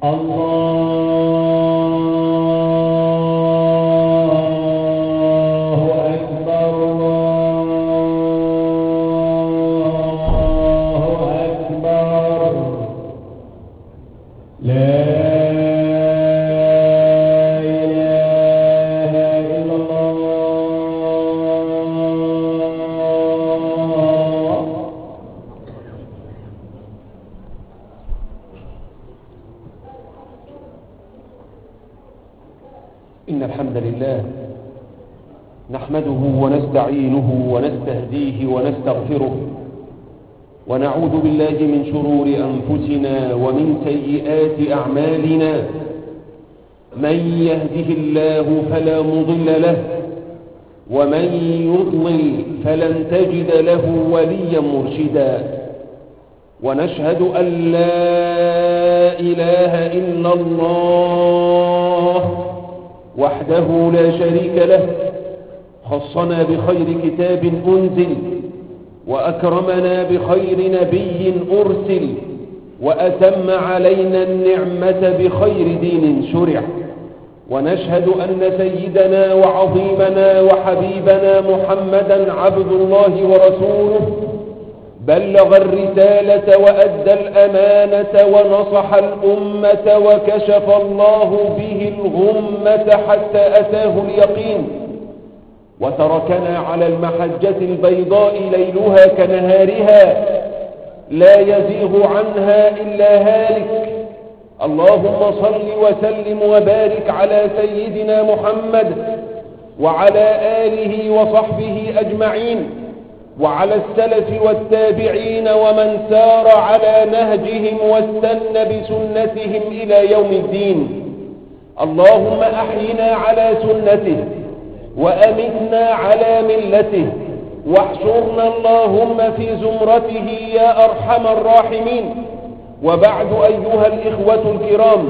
إن الحمد لله نحمده ونستعينه ونستهديه ونستغفره ونعوذ بالله من شرور أنفسنا ومن سيئات أعمالنا. من يهده الله فلا مضل له ومن يضلل فلن تجد له وليا مرشدا. ونشهد أن لا إله إلا الله وحده لا شريك له، خصنا بخير كتاب أنزل وأكرمنا بخير نبي أرسل، وأتم علينا النعمة بخير دين شرع. ونشهد أن سيدنا وعظيمنا وحبيبنا محمدا عبد الله ورسوله، بلغ الرسالة وأدى الأمانة ونصح الأمة وكشف الله به الغمة حتى أتاه اليقين، وتركنا على المحجة البيضاء ليلها كنهارها لا يزيغ عنها إلا هالك. اللهم صل وسلم وبارك على سيدنا محمد وعلى آله وصحبه أجمعين، وعلى السلف والتابعين ومن سار على نهجهم واستنى بسنتهم إلى يوم الدين. اللهم أحينا على سنته وأمتنا على ملته، واحشرنا اللهم في زمرته يا أرحم الراحمين. وبعد أيها الإخوة الكرام،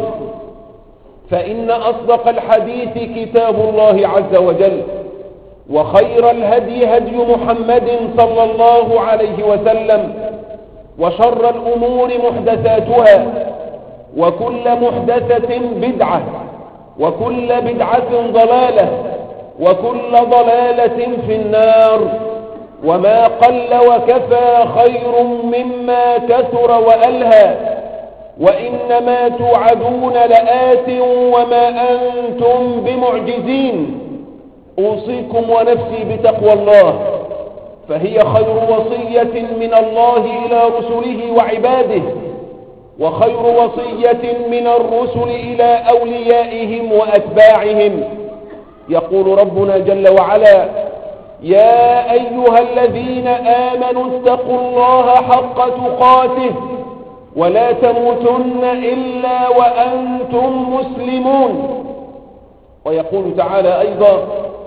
فإن أصدق الحديث كتاب الله عز وجل، وخير الهدي هدي محمد صلى الله عليه وسلم، وشر الأمور محدثاتها، وكل محدثة بدعة، وكل بدعة ضلالة، وكل ضلالة في النار. وما قل وكفى خير مما كثر وألهى، وإنما توعدون لآت وما أنتم بمعجزين. أوصيكم ونفسي بتقوى الله، فهي خير وصية من الله إلى رسله وعباده، وخير وصية من الرسل إلى أوليائهم وأتباعهم. يقول ربنا جل وعلا: يا أيها الذين آمنوا اتقوا الله حق تقاته ولا تموتن إلا وأنتم مسلمون. ويقول تعالى أيضا: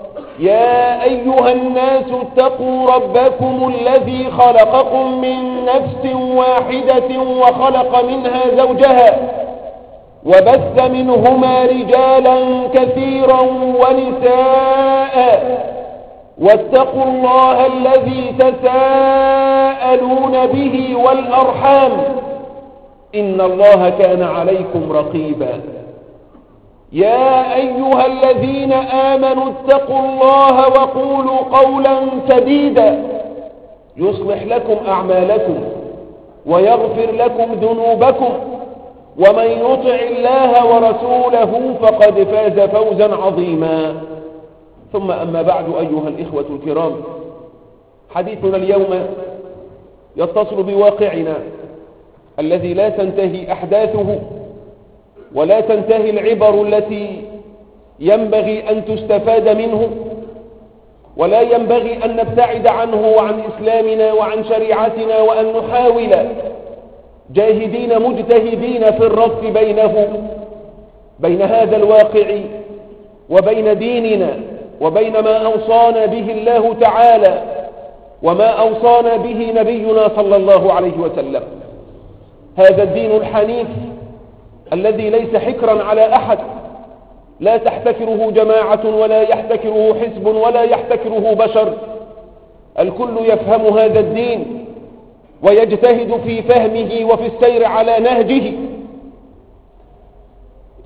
يا أيها الناس اتقوا ربكم الذي خلقكم من نفس واحدة وخلق منها زوجها وبث منهما رجالا كثيرا ونساء، واتقوا الله الذي تساءلون به والأرحام إن الله كان عليكم رقيبا. يا أيها الذين آمنوا اتقوا الله وقولوا قولا سديدا يصلح لكم أعمالكم ويغفر لكم ذنوبكم، ومن يطع الله ورسوله فقد فاز فوزا عظيما. ثم أما بعد أيها الإخوة الكرام، حديثنا اليوم يتصل بواقعنا الذي لا تنتهي أحداثه ولا تنتهي العبر التي ينبغي أن تستفاد منه، ولا ينبغي أن نبتعد عنه وعن إسلامنا وعن شريعتنا، وأن نحاول جاهدين مجتهدين في الربط بين هذا الواقع وبين ديننا وبين ما أوصانا به الله تعالى وما أوصانا به نبينا صلى الله عليه وسلم. هذا الدين الحنيف الذي ليس حكرا على أحد، لا تحتكره جماعة ولا يحتكره حزب ولا يحتكره بشر. الكل يفهم هذا الدين ويجتهد في فهمه وفي السير على نهجه.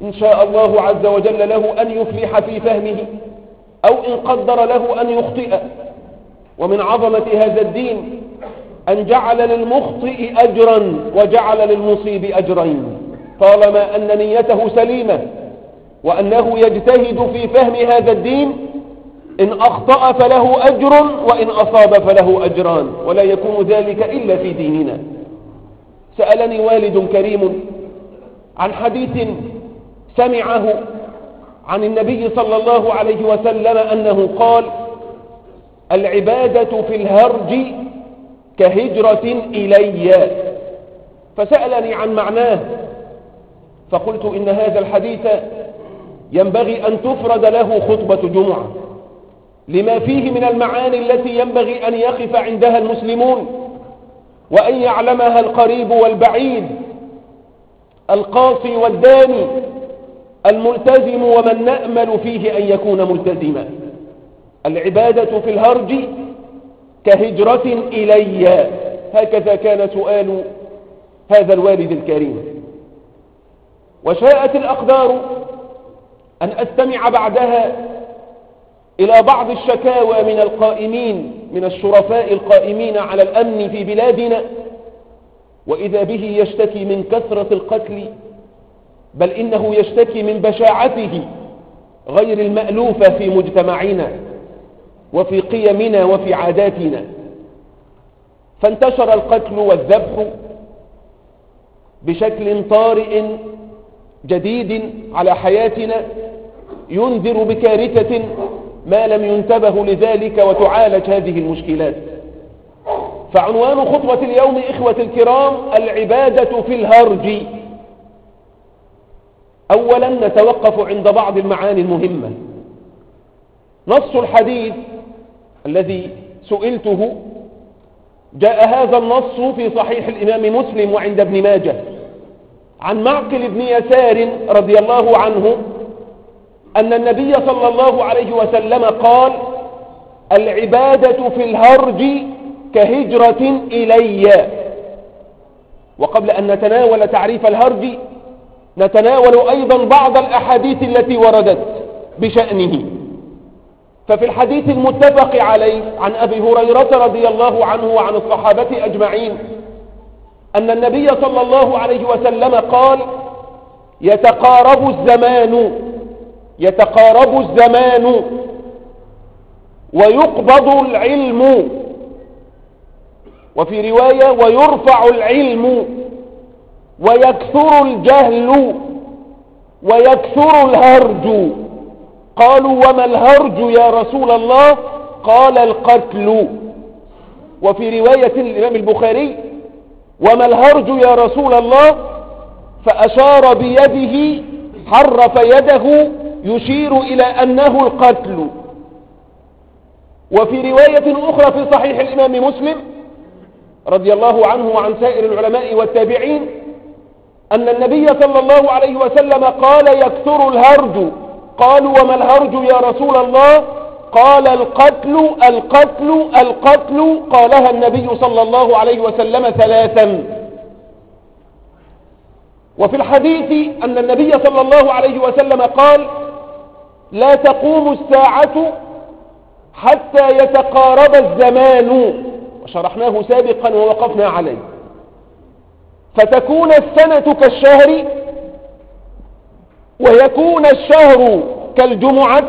إن شاء الله عز وجل له أن يفلح في فهمه أو إن قدر له أن يخطئ. ومن عظمة هذا الدين أن جعل للمخطئ أجرا وجعل للمصيب أجرين طالما أن نيته سليمة وأنه يجتهد في فهم هذا الدين. إن أخطأ فله أجر وإن أصاب فله أجران، ولا يكون ذلك إلا في ديننا. سألني والد كريم عن حديث سمعه عن النبي صلى الله عليه وسلم أنه قال: العبادة في الهرج كهجرة إلي. فسألني عن معناه، فقلت إن هذا الحديث ينبغي أن تفرد له خطبة جمعة لما فيه من المعاني التي ينبغي أن يقف عندها المسلمون وأن يعلمها القريب والبعيد، القاصي والداني، الملتزم ومن نأمل فيه أن يكون ملتزما. العبادة في الهرج كهجرة إلي، هكذا كان سؤال هذا الوالد الكريم. وشاءت الأقدار أن أستمع بعدها إلى بعض الشكاوى من القائمين، من الشرفاء القائمين على الأمن في بلادنا، وإذا به يشتكي من كثرة القتل، بل إنه يشتكي من بشاعته غير المألوفة في مجتمعنا وفي قيمنا وفي عاداتنا. فانتشر القتل والذبح بشكل طارئ جديد على حياتنا، ينذر بكارثة ما لم ينتبه لذلك وتعالج هذه المشكلات. فعنوان خطبة اليوم إخوة الكرام: العبادة في الهرج. أولا نتوقف عند بعض المعاني المهمة. نص الحديث الذي سئلته، جاء هذا النص في صحيح الإمام مسلم وعند ابن ماجه عن معقل بن يسار رضي الله عنه أن النبي صلى الله عليه وسلم قال: العبادة في الهرج كهجرة إلي. وقبل أن نتناول تعريف الهرج نتناول أيضا بعض الأحاديث التي وردت بشأنه. ففي الحديث المتفق عليه عن أبي هريرة رضي الله عنه وعن الصحابة أجمعين أن النبي صلى الله عليه وسلم قال: يتقارب الزمان ويقبض العلم، وفي رواية ويرفع العلم، ويكثر الجهل ويكثر الهرج. قالوا: وما الهرج يا رسول الله؟ قال: القتل. وفي رواية الإمام البخاري: وما الهرج يا رسول الله؟ فأشار بيده، حرف يده يشير إلى أنه القتل. وفي رواية أخرى في صحيح الإمام مسلم رضي الله عنه وعن سائر العلماء والتابعين أن النبي صلى الله عليه وسلم قال: يكثر الهرج. قالوا: وما الهرج يا رسول الله؟ قال: القتل القتل القتل. قالها النبي صلى الله عليه وسلم 3. وفي الحديث أن النبي صلى الله عليه وسلم قال: لا تقوم الساعة حتى يتقارب الزمان، وشرحناه سابقا ووقفنا عليه، فتكون السنة كالشهر، ويكون الشهر كالجمعة،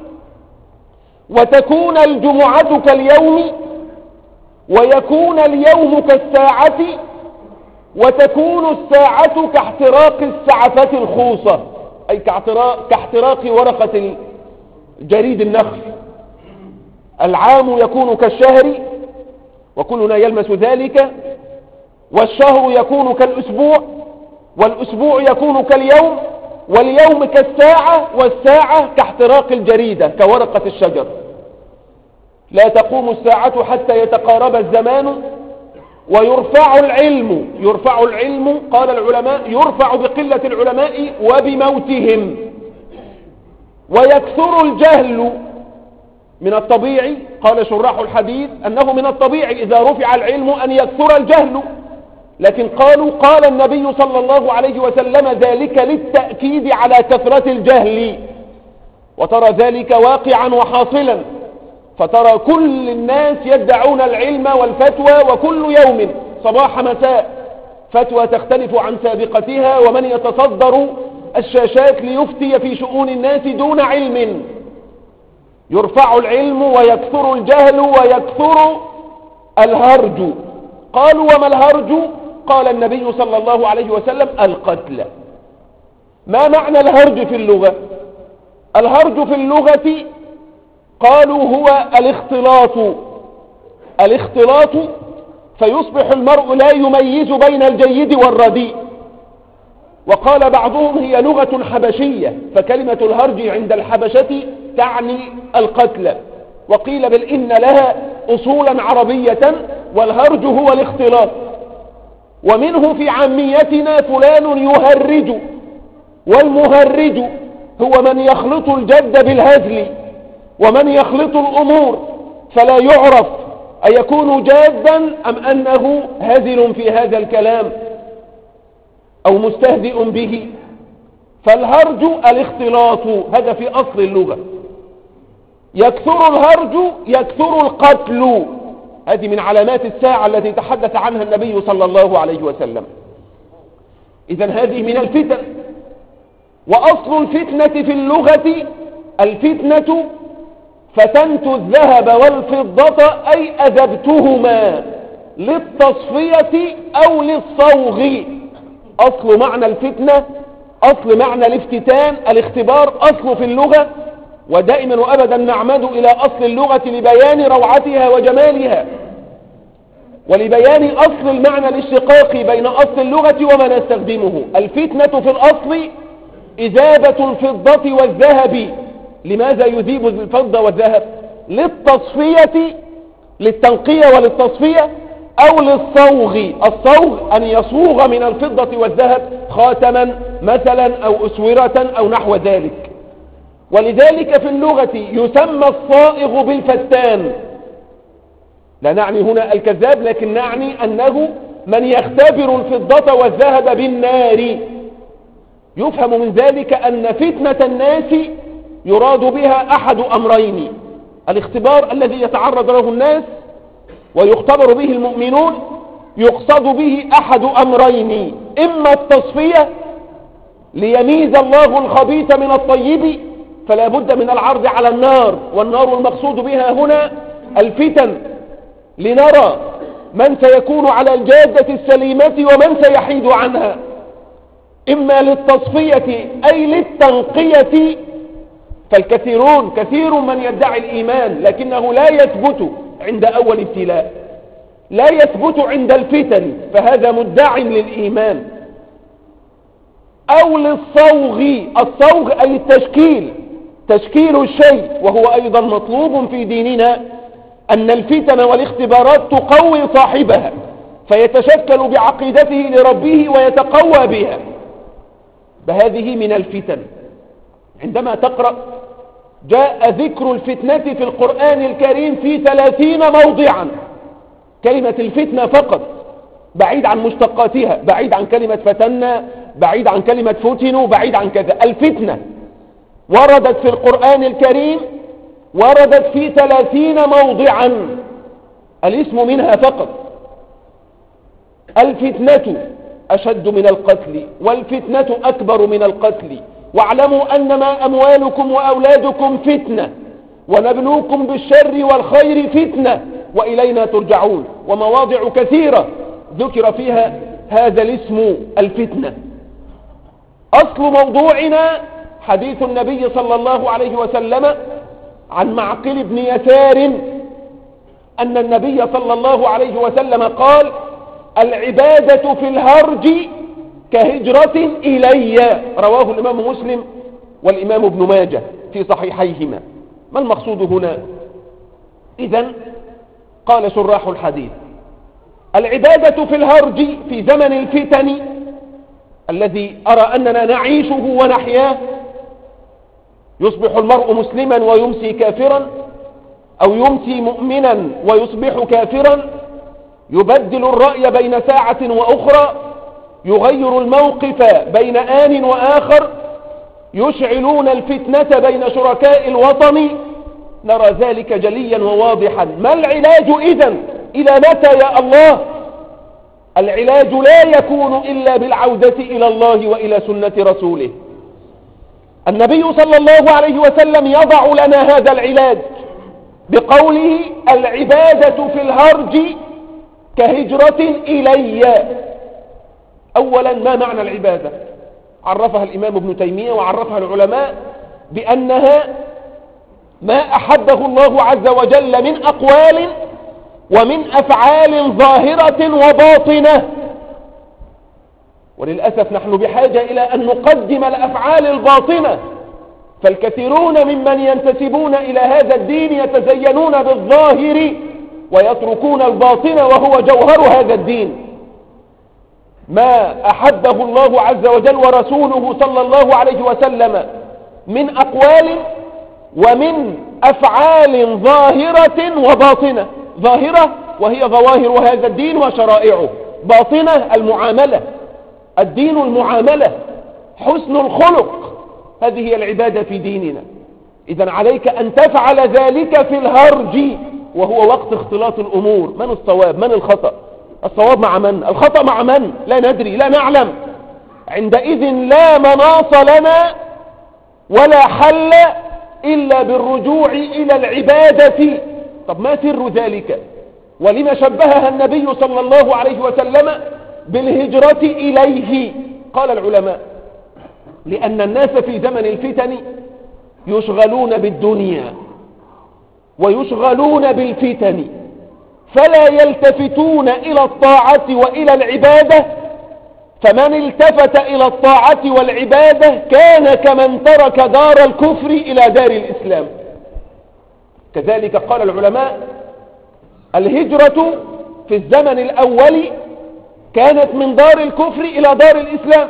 وتكون الجمعة كاليوم، ويكون اليوم كالساعة، وتكون الساعة كاحتراق السعفة الخوصة، أي كاحتراق ورقة جريد النخل. العام يكون كالشهر وكلنا يلمس ذلك، والشهر يكون كالأسبوع، والأسبوع يكون كاليوم، واليوم كالساعة، والساعة كاحتراق الجريدة كورقة الشجر. لا تقوم الساعة حتى يتقارب الزمان ويرفع العلم. يرفع العلم قال العلماء يرفع بقلة العلماء وبموتهم. ويكثر الجهل. من الطبيعي قال شراح الحديث أنه من الطبيعي إذا رفع العلم أن يكثر الجهل، لكن قالوا قال النبي صلى الله عليه وسلم ذلك للتأكيد على كثرة الجهل، وترى ذلك واقعا وحاصلا، فترى كل الناس يدعون العلم والفتوى، وكل يوم صباح مساء فتوى تختلف عن سابقتها، ومن يتصدر الشاشات ليفتي في شؤون الناس دون علم. يرفع العلم ويكثر الجهل ويكثر الهرج. قالوا وما الهرج؟ قال النبي صلى الله عليه وسلم القتل. ما معنى الهرج في اللغة؟ الهرج في اللغة قالوا هو الاختلاط فيصبح المرء لا يميز بين الجيد والرديء. وقال بعضهم هي لغة حبشية، فكلمة الهرج عند الحبشة تعني القتل، وقيل بل إن لها أصولا عربية، والهرج هو الاختلاط. ومنه في عاميتنا فلان يهرج، والمهرج هو من يخلط الجد بالهزل، ومن يخلط الأمور فلا يعرف أيكون جادا أم أنه هزل في هذا الكلام أو مستهزئ به. فالهرج الاختلاط، هذا في أصل اللغة. يكثر الهرج يكثر القتل، هذه من علامات الساعة التي تحدث عنها النبي صلى الله عليه وسلم. إذن هذه من الفتن. وأصل الفتنة في اللغة الفتنة فتنت الذهب والفضة أي أذبتهما للتصفية أو للصوغ. أصل معنى الفتنة، أصل معنى الافتتان الاختبار، أصل في اللغة، ودائما وأبدا نعمد إلى أصل اللغة لبيان روعتها وجمالها، ولبيان أصل المعنى الاشتقاقي بين أصل اللغة وما نستخدمه. الفتنة في الأصل إذابة الفضة والذهب. لماذا يذيب الفضة والذهب؟ للتصفية، للتنقية وللتصفية، أو للصوغ. الصوغ أن يصوغ من الفضة والذهب خاتما مثلا أو أسورة أو نحو ذلك. ولذلك في اللغة يسمى الصائغ بالفتان. لا نعني هنا الكذاب، لكن نعني أنه من يختبر الفضة والذهب بالنار. يفهم من ذلك أن فتنة الناس يراد بها أحد أمرين: الاختبار الذي يتعرض له الناس ويختبر به المؤمنون، يقصد به أحد أمرين: إما التصفية ليميز الله الخبيث من الطيب، فلا بد من العرض على النار، والنار المقصود بها هنا الفتن، لنرى من سيكون على الجادة السليمة ومن سيحيد عنها. إما للتصفية أي للتنقية، فالكثيرون كثير من يدعي الإيمان لكنه لا يثبت عند أول ابتلاء، لا يثبت عند الفتن، فهذا مدع للإيمان. أو للصوغ، الصوغ أي التشكيل، تشكيل الشيء، وهو أيضا مطلوب في ديننا، أن الفتن والاختبارات تقوي صاحبها فيتشكل بعقيدته لربه ويتقوى بها. فهذه من الفتن. عندما تقرأ جاء ذكر الفتنة في القرآن الكريم في 30 موضعا، كلمة الفتنة فقط، بعيد عن مشتقاتها، بعيد عن كلمة فتنة، بعيد عن كلمة فتنوا، بعيد عن كذا. الفتنة وردت في القرآن الكريم، وردت في 30 موضعا، الاسم منها فقط. الفتنة أشد من القتل، والفتنة أكبر من القتل، واعلموا أنما أموالكم وأولادكم فتنة، ونبلوكم بالشر والخير فتنة، وإلينا ترجعون. ومواضع كثيرة ذكر فيها هذا الاسم الفتنة. أصل موضوعنا حديث النبي صلى الله عليه وسلم عن معقل بن يسار أن النبي صلى الله عليه وسلم قال: العبادة في الهرج كهجرة إلي، رواه الإمام مسلم والإمام ابن ماجه في صحيحيهما. ما المقصود هنا؟ إذن قال شراح الحديث: العبادة في الهرج في زمن الفتن الذي أرى أننا نعيشه ونحياه، يصبح المرء مسلما ويمسي كافرا، أو يمسي مؤمنا ويصبح كافرا، يبدل الرأي بين ساعة وأخرى، يغير الموقف بين آن وآخر، يشعلون الفتنة بين شركاء الوطن. نرى ذلك جليا وواضحا. ما العلاج إذن؟ إلى متى يا الله؟ العلاج لا يكون إلا بالعودة إلى الله وإلى سنة رسوله. النبي صلى الله عليه وسلم يضع لنا هذا العلاج بقوله: العبادة في الهرج كهجرة إلي. أولا، ما معنى العبادة؟ عرفها الإمام ابن تيمية وعرفها العلماء بأنها ما أحبه الله عز وجل من أقوال ومن أفعال ظاهرة وباطنة. وللأسف نحن بحاجة إلى أن نقدم الأفعال الباطنة، فالكثيرون ممن ينتسبون إلى هذا الدين يتزينون بالظاهر ويتركون الباطن وهو جوهر هذا الدين. ما أحبه الله عز وجل ورسوله صلى الله عليه وسلم من أقوال ومن أفعال ظاهرة وباطنة. ظاهرة وهي ظواهر هذا الدين وشرائعه، باطنة المعاملة، الدين المعاملة، حسن الخلق، هذه هي العبادة في ديننا. إذن عليك أن تفعل ذلك في الهرج، وهو وقت اختلاط الأمور. من الصواب؟ من الخطأ؟ الصواب مع من؟ الخطأ مع من؟ لا ندري، لا نعلم. عندئذ لا مناص لنا ولا حل إلا بالرجوع إلى العبادة. طب ما سر ذلك؟ ولما شبهها النبي صلى الله عليه وسلم بالهجرة إليه؟ قال العلماء: لأن الناس في زمن الفتن يشغلون بالدنيا ويشغلون بالفتن، فلا يلتفتون إلى الطاعة وإلى العبادة. فمن التفت إلى الطاعة والعبادة كان كمن ترك دار الكفر إلى دار الإسلام. كذلك قال العلماء: الهجرة في الزمن الأول كانت من دار الكفر إلى دار الإسلام.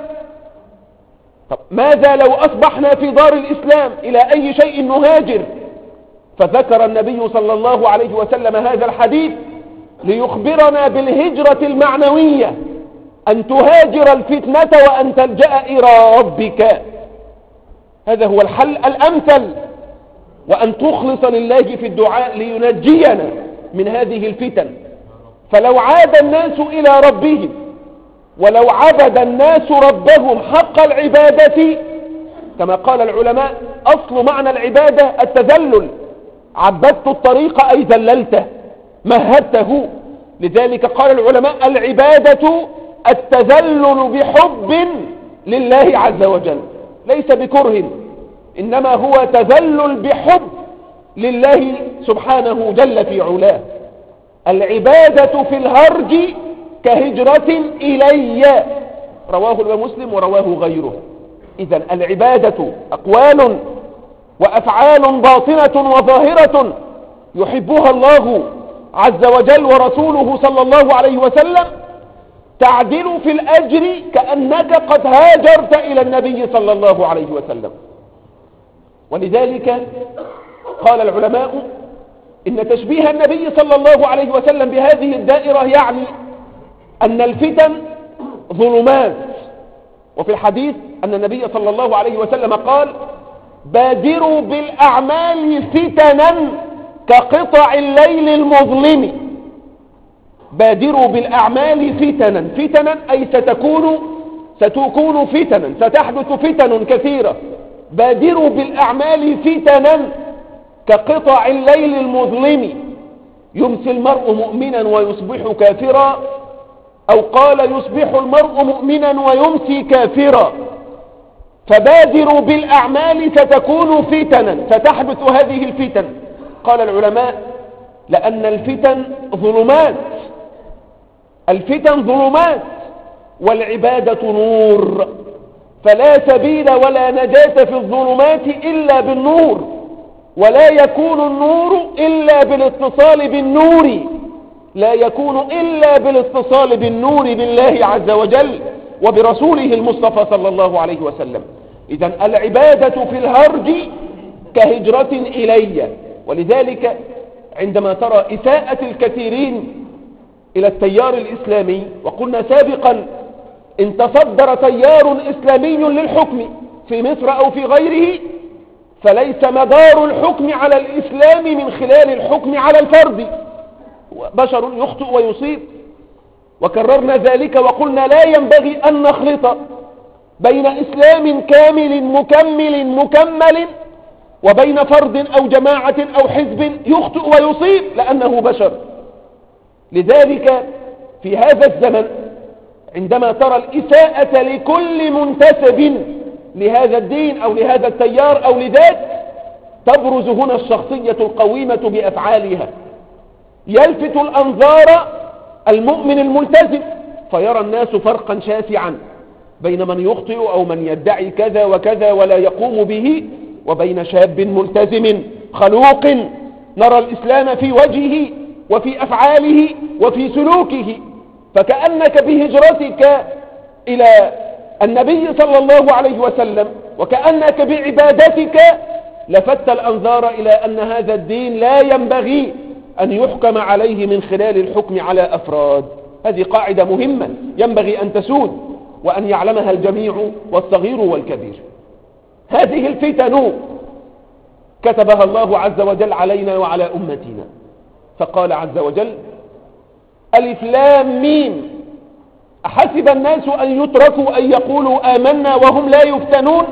طب ماذا لو أصبحنا في دار الإسلام؟ إلى أي شيء نهاجر؟ فذكر النبي صلى الله عليه وسلم هذا الحديث ليخبرنا بالهجرة المعنوية، أن تهاجر الفتنة وأن تلجأ إلى ربك. هذا هو الحل الأمثل، وأن تخلص لله في الدعاء لينجينا من هذه الفتن. فلو عاد الناس إلى ربهم ولو عبد الناس ربهم حق العبادة، كما قال العلماء: أصل معنى العبادة التذلل. عبدت الطريق أي ذللته، مهدته. لذلك قال العلماء: العبادة التذلل بحب لله عز وجل، ليس بكره، إنما هو تذلل بحب لله سبحانه جل في علاه. العبادة في الهرج كهجرة إلي، رواه الإمام مسلم ورواه غيره. إذن العبادة أقوال وأفعال باطنة وظاهرة يحبها الله عز وجل ورسوله صلى الله عليه وسلم، تعدل في الأجر كأنك قد هاجرت إلى النبي صلى الله عليه وسلم. ولذلك قال العلماء: إن تشبيه النبي صلى الله عليه وسلم بهذه الدائرة يعني أن الفتن ظلمات. وفي الحديث أن النبي صلى الله عليه وسلم قال: بادروا بالأعمال فتنا كقطع الليل المظلم. بادروا بالأعمال فتنا، فتنا أي ستكون فتنا، ستحدث فتن كثيرة. بادروا بالأعمال فتنا كقطع الليل المظلم، يمسي المرء مؤمنا ويصبح كافرا، أو قال: يصبح المرء مؤمنا ويمسي كافرا. فبادروا بالأعمال ستكون فتنا، ستحدث هذه الفتن. قال العلماء: لأن الفتن ظلمات، الفتن ظلمات والعبادة نور، فلا سبيل ولا نجاة في الظلمات إلا بالنور، ولا يكون النور إلا بالاتصال بالنور، لا يكون إلا بالاتصال بالنور بالله عز وجل وبرسوله المصطفى صلى الله عليه وسلم. إذن العبادة في الهرج كهجرة إلي. ولذلك عندما ترى إساءة الكثيرين إلى التيار الإسلامي، وقلنا سابقا إن تصدر تيار إسلامي للحكم في مصر أو في غيره فليس مدار الحكم على الإسلام من خلال الحكم على الفرد، بشر يخطئ ويصيب. وكررنا ذلك وقلنا لا ينبغي أن نخلط بين إسلام كامل مكمل وبين فرد أو جماعة أو حزب يخطئ ويصيب لأنه بشر. لذلك في هذا الزمن عندما ترى الإساءة لكل منتسب لهذا الدين أو لهذا التيار أو لذات، تبرز هنا الشخصية القويمة بأفعالها، يلفت الأنظار المؤمن الملتزم، فيرى الناس فرقا شاسعا بين من يخطئ أو من يدعي كذا وكذا ولا يقوم به، وبين شاب ملتزم خلوق نرى الإسلام في وجهه وفي أفعاله وفي سلوكه. فكأنك بهجرتك إلى النبي صلى الله عليه وسلم وكأنك بعبادتك لفت الأنظار إلى أن هذا الدين لا ينبغي أن يحكم عليه من خلال الحكم على أفراد. هذه قاعدة مهمة ينبغي أن تسود وأن يعلمها الجميع والصغير والكبير. هذه الفتن كتبها الله عز وجل علينا وعلى أمتنا، فقال عز وجل: ألف لام ميم أحسب الناس أن يتركوا أن يقولوا آمنا وهم لا يفتنون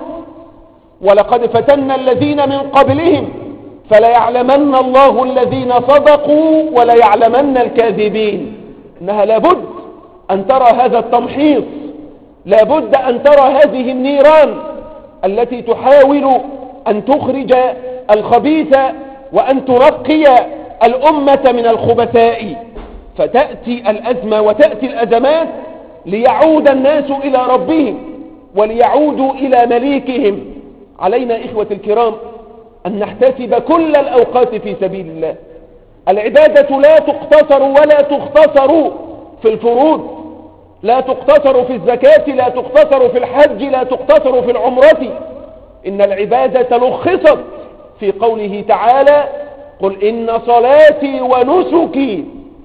ولقد فتنا الذين من قبلهم فليعلمن الله الذين صدقوا وليعلمن الكاذبين. إنها لابد أن ترى هذا التمحيص، لابد أن ترى هذه النيران التي تحاول أن تخرج الخبيث وأن ترقي الأمة من الخبثاء. فتأتي الأزمة وتأتي الأزمات ليعود الناس إلى ربهم وليعودوا إلى مليكهم. علينا إخوة الكرام أن نحتسب كل الأوقات في سبيل الله. العبادة لا تقتصر ولا تختصر في الفروض، لا تقتصر في الزكاة، لا تقتصر في الحج، لا تقتصر في العمرة. إن العبادة لخصت في قوله تعالى: قل إن صلاتي ونسكي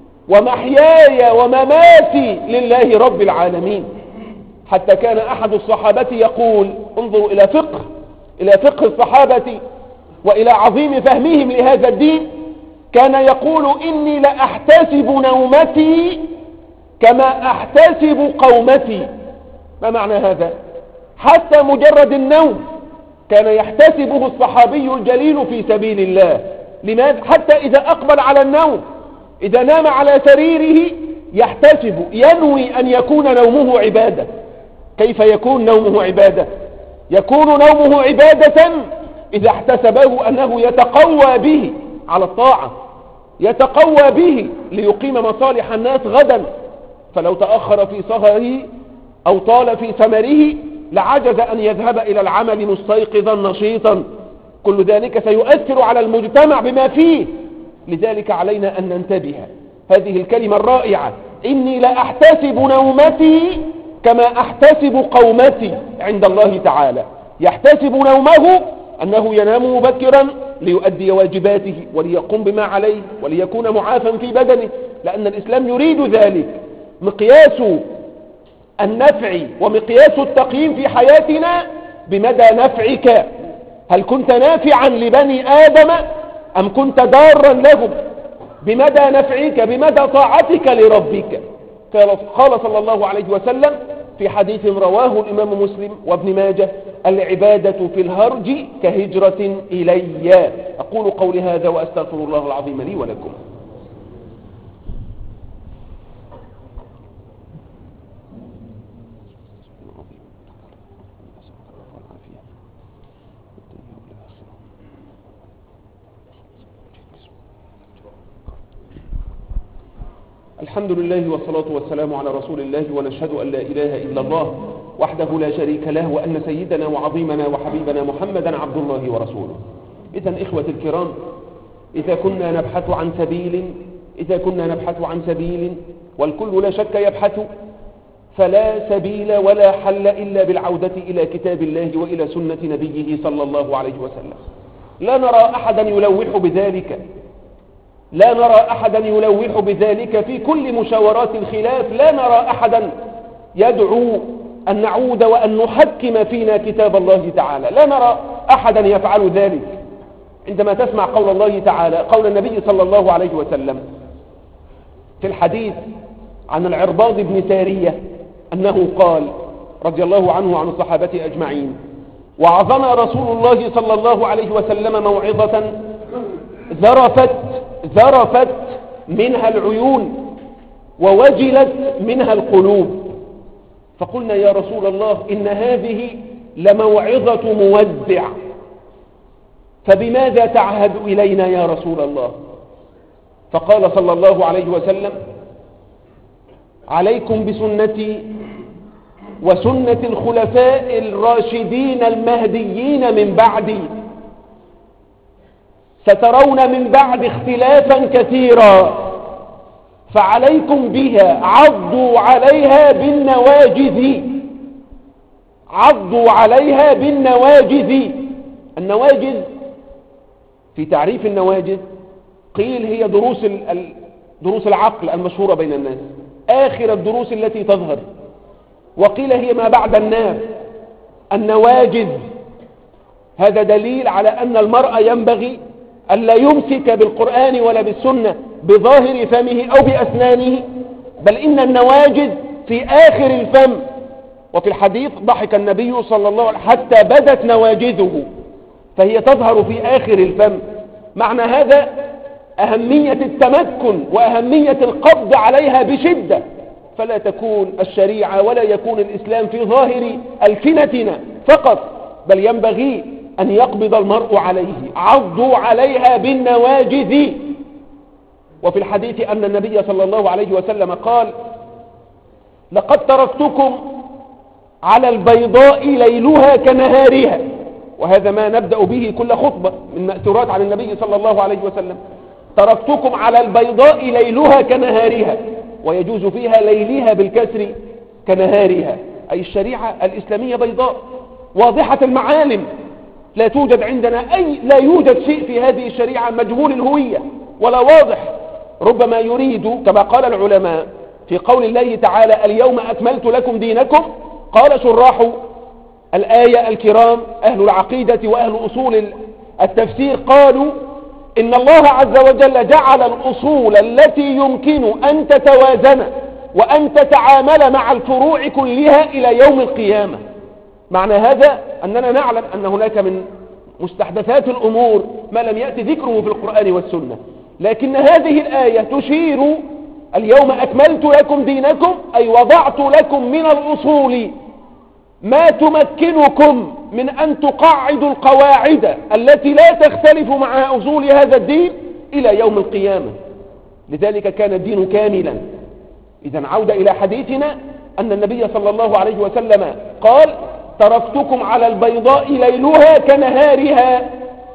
ومحياي ومماتي لله رب العالمين. حتى كان أحد الصحابة يقول، انظروا إلى فقه الصحابة وإلى عظيم فهمهم لهذا الدين، كان يقول: إني لأحتسب نومتي كما أحتسب قومتي. ما معنى هذا؟ حتى مجرد النوم كان يحتسبه الصحابي الجليل في سبيل الله. لماذا؟ حتى إذا أقبل على النوم، إذا نام على سريره يحتسب، ينوي أن يكون نومه عبادة. كيف يكون نومه عبادة؟ يكون نومه عبادة إذا احتسبه أنه يتقوى به على الطاعة، يتقوى به ليقيم مصالح الناس غدا. فلو تأخر في سهره أو طال في سمره لعجز أن يذهب إلى العمل مستيقظا نشيطا. كل ذلك سيؤثر على المجتمع بما فيه. لذلك علينا أن ننتبه. هذه الكلمة الرائعة: إني لأحتسب نومتي كما أحتسب قومتي عند الله تعالى. يحتسب نومه أنه ينام مبكرا ليؤدي واجباته وليقوم بما عليه وليكون معافا في بدنه، لأن الإسلام يريد ذلك. مقياس النفع ومقياس التقييم في حياتنا بمدى نفعك. هل كنت نافعا لبني آدم أم كنت ضارا لهم؟ بمدى نفعك، بمدى طاعتك لربك. قال صلى الله عليه وسلم في حديث رواه الإمام مسلم وابن ماجه: العبادة في الهرج كهجرة إلي. أقول قولي هذا وأستغفر الله العظيم لي ولكم. الحمد لله والصلاة والسلام على رسول الله، ونشهد أن لا إله إلا الله وحده لا شريك له، وأن سيدنا وعظيمنا وحبيبنا محمدا عبد الله ورسوله. إذن إخوة الكرام، إذا كنا نبحث عن سبيل والكل لا شك يبحث، فلا سبيل ولا حل إلا بالعودة إلى كتاب الله وإلى سنة نبيه صلى الله عليه وسلم. لا نرى أحدا يلوح بذلك، لا نرى أحدا يلوح بذلك في كل مشاورات الخلاف، لا نرى أحدا يدعو أن نعود وأن نحكم فينا كتاب الله تعالى، لا نرى أحدا يفعل ذلك. عندما تسمع قول الله تعالى، قول النبي صلى الله عليه وسلم في الحديث عن العرباض بن سارية أنه قال رضي الله عنه وعن الصحابة أجمعين: وعظنا رسول الله صلى الله عليه وسلم موعظة ذرفت منها العيون ووجلت منها القلوب، فقلنا يا رسول الله إن هذه لموعظة مودع، فبماذا تعهد إلينا يا رسول الله؟ فقال صلى الله عليه وسلم: عليكم بسنتي وسنة الخلفاء الراشدين المهديين من بعدي، سترون من بعد اختلافا كثيرا، فعليكم بها، عضوا عليها بالنواجذ، عضوا عليها بالنواجذ. النواجذ في تعريف النواجذ قيل هي دروس العقل المشهورة بين الناس، آخر الدروس التي تظهر، وقيل هي ما بعد الناس. النواجذ هذا دليل على أن المرء ينبغي ألا يمسك بالقرآن ولا بالسنة بظاهر فمه أو بأسنانه، بل إن النواجذ في آخر الفم. وفي الحديث ضحك النبي صلى الله عليه وسلم حتى بدت نواجذه، فهي تظهر في آخر الفم. معنى هذا أهمية التمكن وأهمية القبض عليها بشدة، فلا تكون الشريعة ولا يكون الإسلام في ظاهر ألسنتنا فقط، بل ينبغي أن يقبض المرء عليه. عضوا عليها بالنواجذ. وفي الحديث أن النبي صلى الله عليه وسلم قال: لقد تركتكم على البيضاء ليلها كنهارها، وهذا ما نبدأ به كل خطبة من مأثورات عن النبي صلى الله عليه وسلم. تركتكم على البيضاء ليلها كنهارها، ويجوز فيها ليلها بالكسر كنهارها، أي الشريعة الإسلامية بيضاء واضحة المعالم، لا يوجد شيء في هذه الشريعة مجهول الهوية ولا واضح. ربما يريد كما قال العلماء في قول الله تعالى: اليوم أكملت لكم دينكم، قال شراح الآية الكرام أهل العقيدة وأهل أصول التفسير قالوا إن الله عز وجل جعل الأصول التي يمكن أن تتوازن وأن تتعامل مع الفروع كلها إلى يوم القيامة. معنى هذا أننا نعلم أن هناك من مستحدثات الأمور ما لم يأتي ذكره في القرآن والسنة، لكن هذه الآية تشير: اليوم أكملت لكم دينكم، أي وضعت لكم من الأصول ما تمكنكم من أن تقعدوا القواعد التي لا تختلف مع أصول هذا الدين إلى يوم القيامة. لذلك كان الدين كاملا. إذن عودة إلى حديثنا أن النبي صلى الله عليه وسلم قال: تركتكم على البيضاء ليلها كنهارها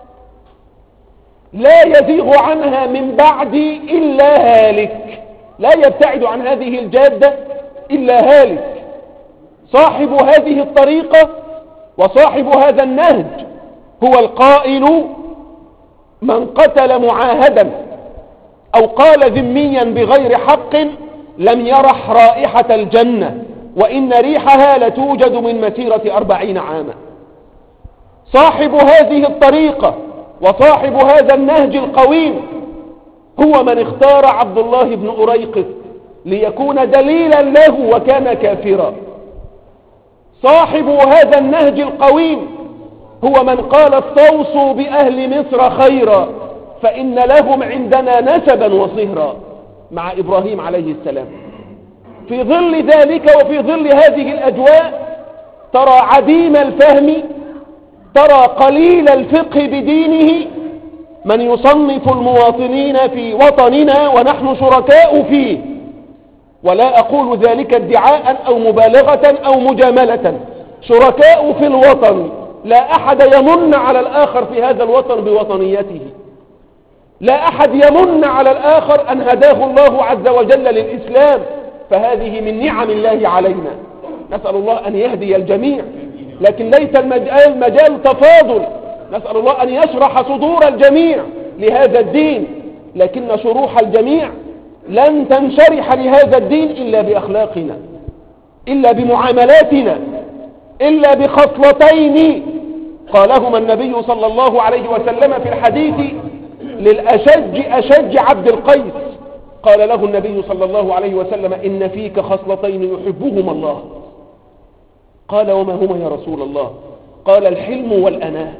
لا يزيغ عنها من بعدي إلا هالك. لا يبتعد عن هذه الجادة إلا هالك. صاحب هذه الطريقة وصاحب هذا النهج هو القائل: من قتل معاهدا أو قال ذميا بغير حق لم يرح رائحة الجنة، وإن ريحها لتوجد من مسيرة 40 عاما. صاحب هذه الطريقة وصاحب هذا النهج القويم هو من اختار عبد الله بن أريقط ليكون دليلا له وكان كافرا. صاحب هذا النهج القويم هو من قال: استوصوا بأهل مصر خيرا فإن لهم عندنا نسبا وصهرا، مع إبراهيم عليه السلام. في ظل ذلك وفي ظل هذه الأجواء ترى عديم الفهم، ترى قليل الفقه بدينه من يصنف المواطنين في وطننا ونحن شركاء فيه، ولا أقول ذلك ادعاء أو مبالغة أو مجاملة، شركاء في الوطن. لا أحد يمن على الآخر في هذا الوطن بوطنيته، لا أحد يمن على الآخر أن هداه الله عز وجل للإسلام، فهذه من نعم الله علينا. نسأل الله أن يهدي الجميع، لكن ليس المجال تفاضل. نسأل الله أن يشرح صدور الجميع لهذا الدين، لكن شروح الجميع لن تنشرح لهذا الدين إلا بأخلاقنا، إلا بمعاملاتنا، إلا بخصلتين قالهما النبي صلى الله عليه وسلم في الحديث أشج عبد القيس. قال له النبي صلى الله عليه وسلم: إن فيك خصلتين يحبهما الله. قال: وما هما يا رسول الله؟ قال: الحلم والأناة.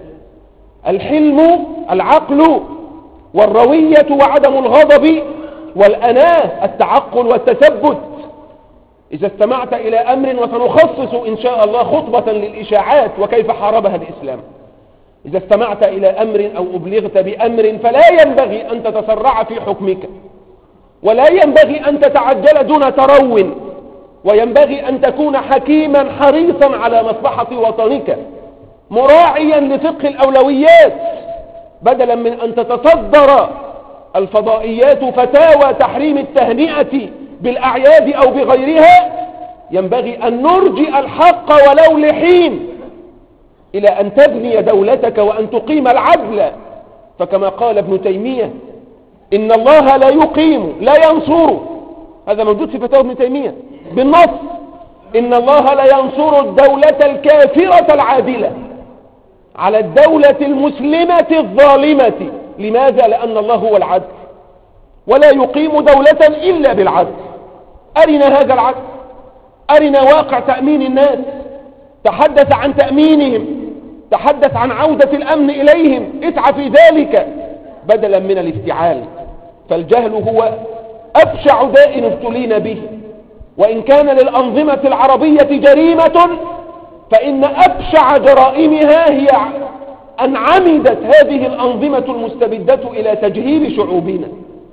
الحلم العقل والروية وعدم الغضب، والأناة التعقل والتثبت. إذا استمعت إلى أمر، وسنخصص إن شاء الله خطبة للإشاعات وكيف حاربها الإسلام، إذا استمعت إلى أمر أو أبلغت بأمر فلا ينبغي أن تتسرع في حكمك، ولا ينبغي أن تتعجل دون ترو، وينبغي أن تكون حكيما حريصا على مصلحة وطنك، مراعيا لفقه الأولويات، بدلا من أن تتصدر الفضائيات فتاوى تحريم التهنئة بالأعياد أو بغيرها. ينبغي أن نرجئ الحق ولو لحين إلى أن تبني دولتك وأن تقيم العدل. فكما قال ابن تيمية: إن الله لا يقيم لا ينصر، هذا موجود في فتاوى ابن تيمية بالنص، إن الله لا ينصر الدولة الكافرة العادلة على الدولة المسلمة الظالمة. لماذا؟ لأن الله هو العدل، ولا يقيم دولة إلا بالعدل. أرنا هذا العدل، أرنا واقع تأمين الناس، تحدث عن تأمينهم، تحدث عن عودة الأمن إليهم، اسعى في ذلك بدلا من الافتعال. فالجهل هو أبشع داء ابتلينا به، وإن كان للأنظمة العربية جريمة، فإن أبشع جرائمها هي أن عمدت هذه الأنظمة المستبدة إلى تجهيل شعوبنا،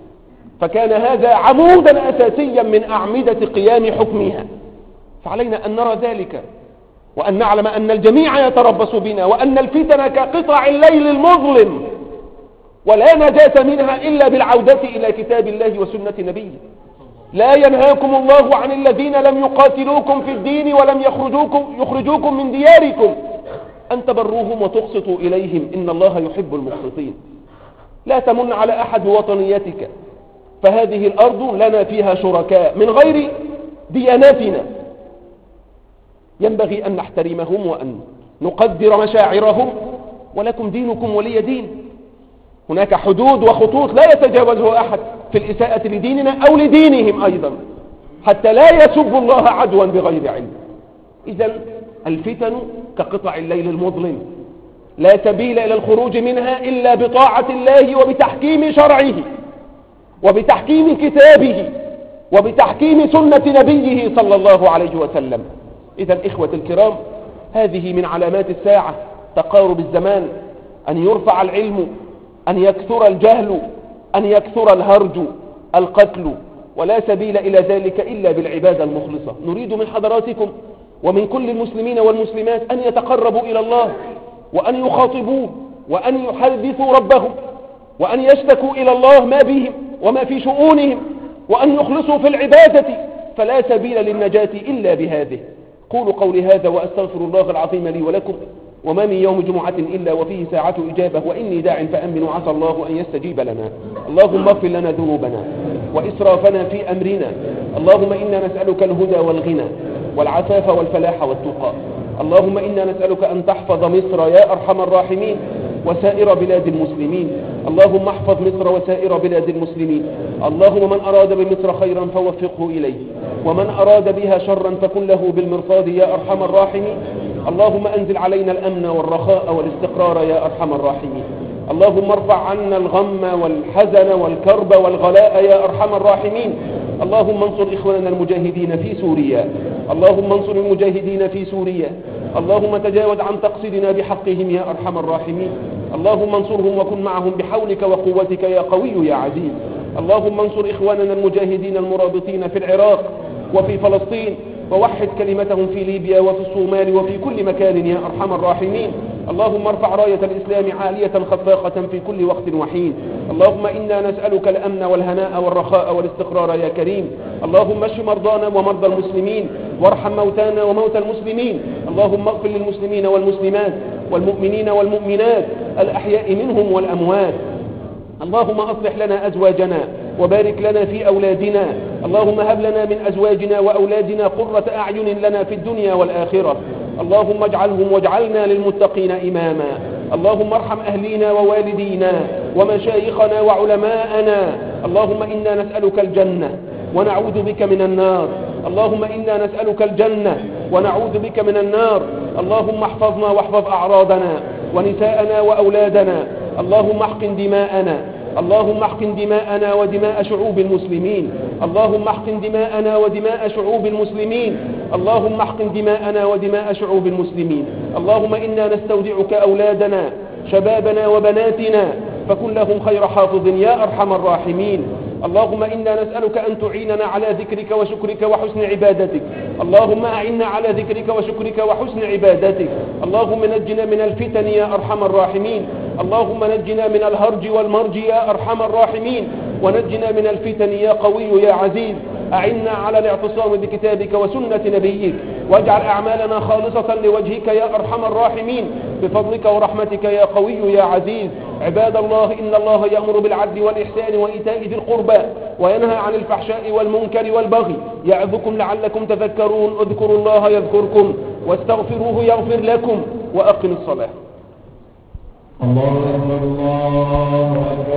فكان هذا عمودا أساسيا من أعمدة قيام حكمها. فعلينا أن نرى ذلك، وأن نعلم أن الجميع يتربص بنا، وأن الفتن كقطع الليل المظلم، ولا نجاة منها إلا بالعودة إلى كتاب الله وسنة نبيه. لا ينهاكم الله عن الذين لم يقاتلوكم في الدين ولم يخرجوكم من دياركم أن تبروهم وتقسطوا إليهم، إن الله يحب المقسطين. لا تمن على أحد بوطنيتك، فهذه الأرض لنا فيها شركاء من غير دياناتنا، ينبغي أن نحترمهم وأن نقدر مشاعرهم، ولكم دينكم ولي دين. هناك حدود وخطوط لا يتجاوزها أحد في الإساءة لديننا أو لدينهم أيضا، حتى لا يسب الله عدوا بغير علم. إذن الفتن كقطع الليل المظلم، لا سبيل إلى الخروج منها إلا بطاعة الله وبتحكيم شرعه وبتحكيم كتابه وبتحكيم سنة نبيه صلى الله عليه وسلم. إذن إخوة الكرام، هذه من علامات الساعة، تقارب الزمان، أن يرفع العلم، أن يكثر الجهل، أن يكثر الهرج، القتل، ولا سبيل إلى ذلك إلا بالعبادة المخلصة. نريد من حضراتكم ومن كل المسلمين والمسلمات أن يتقربوا إلى الله، وأن يخاطبوه، وأن يحدثوا ربهم، وأن يشتكوا إلى الله ما بهم وما في شؤونهم، وأن يخلصوا في العبادة، فلا سبيل للنجاة إلا بهذه. قولوا قولي هذا وأستغفر الله العظيم لي ولكم، وما من يوم جمعة إلا وفيه ساعة إجابة، وإني داع فأمن عسى الله أن يستجيب لنا. اللهم اغفر لنا ذنوبنا وإسرافنا في أمرنا. اللهم إنا نسألك الهدى والغنى والعفاف والفلاح والتقى. اللهم إنا نسألك أن تحفظ مصر يا أرحم الراحمين وسائر بلاد المسلمين. اللهم احفظ مصر وسائر بلاد المسلمين. اللهم من أراد بمصر خيرا فوفقه إليه، ومن أراد بها شرا فكن له بالمرصاد يا أرحم الراحمين. اللهم أنزل علينا الأمن والرخاء والاستقرار يا أرحم الراحمين. اللهم ارفع عنا الغم والحزن والكرب والغلاء يا أرحم الراحمين. اللهم انصر إخواننا المجاهدين في سوريا، اللهم انصر المجاهدين في سوريا. اللهم تجاوز عن تقصيرنا بحقهم يا أرحم الراحمين. اللهم انصرهم وكن معهم بحولك وقوتك يا قوي يا عزيز. اللهم انصر إخواننا المجاهدين المرابطين في العراق وفي فلسطين، ووحد كلمتهم في ليبيا وفي الصومال وفي كل مكان يا أرحم الراحمين. اللهم ارفع راية الإسلام عالية خفاقة في كل وقت وحين. اللهم إنا نسألك الأمن والهناء والرخاء والاستقرار يا كريم. اللهم اشف مرضانا ومرضى المسلمين، وارحم موتانا وموتى المسلمين. اللهم اغفر للمسلمين والمسلمات والمؤمنين والمؤمنات الأحياء منهم والأموات. اللهم أصلح لنا أزواجنا وبارك لنا في أولادنا. اللهم هب لنا من أزواجنا وأولادنا قرة أعين لنا في الدنيا والآخرة. اللهم اجعلهم واجعلنا للمتقين إماما. اللهم ارحم أهلينا ووالدينا ومشايخنا وعلماءنا. اللهم إنا نسألك الجنة ونعوذ بك من النار. اللهم إنا نسألك الجنة ونعوذ بك من النار. اللهم احفظنا واحفظ أعراضنا ونساءنا وأولادنا. اللهم احقن دماءنا. اللهم احقن دماءنا ودماء شعوب المسلمين. اللهم احقن دماءنا ودماء شعوب المسلمين. اللهم احقن دماءنا ودماء شعوب المسلمين. اللهم إنا نستودعك أولادنا شبابنا وبناتنا فكن لهم خير حافظ يا أرحم الراحمين. اللهم إنا نسألك أن تعيننا على ذكرك وشكرك وحسن عبادتك. اللهم أعنا على ذكرك وشكرك وحسن عبادتك. اللهم نجنا من الفتن يا أرحم الراحمين. اللهم نجنا من الهرج والمرج يا أرحم الراحمين، ونجنا من الفتن يا قوي يا عزيز. أعنا على الاعتصام بكتابك وسنة نبيك، واجعل أعمالنا خالصة لوجهك يا أرحم الراحمين بفضلك ورحمتك يا قوي يا عزيز. عباد الله، إن الله يأمر بالعدل والإحسان وإيتاء ذي القربى وينهى عن الفحشاء والمنكر والبغي يعظكم لعلكم تذكرون. اذكروا الله يذكركم واستغفروه يغفر لكم وأقم الصلاة. الله أكبر الله أكبر.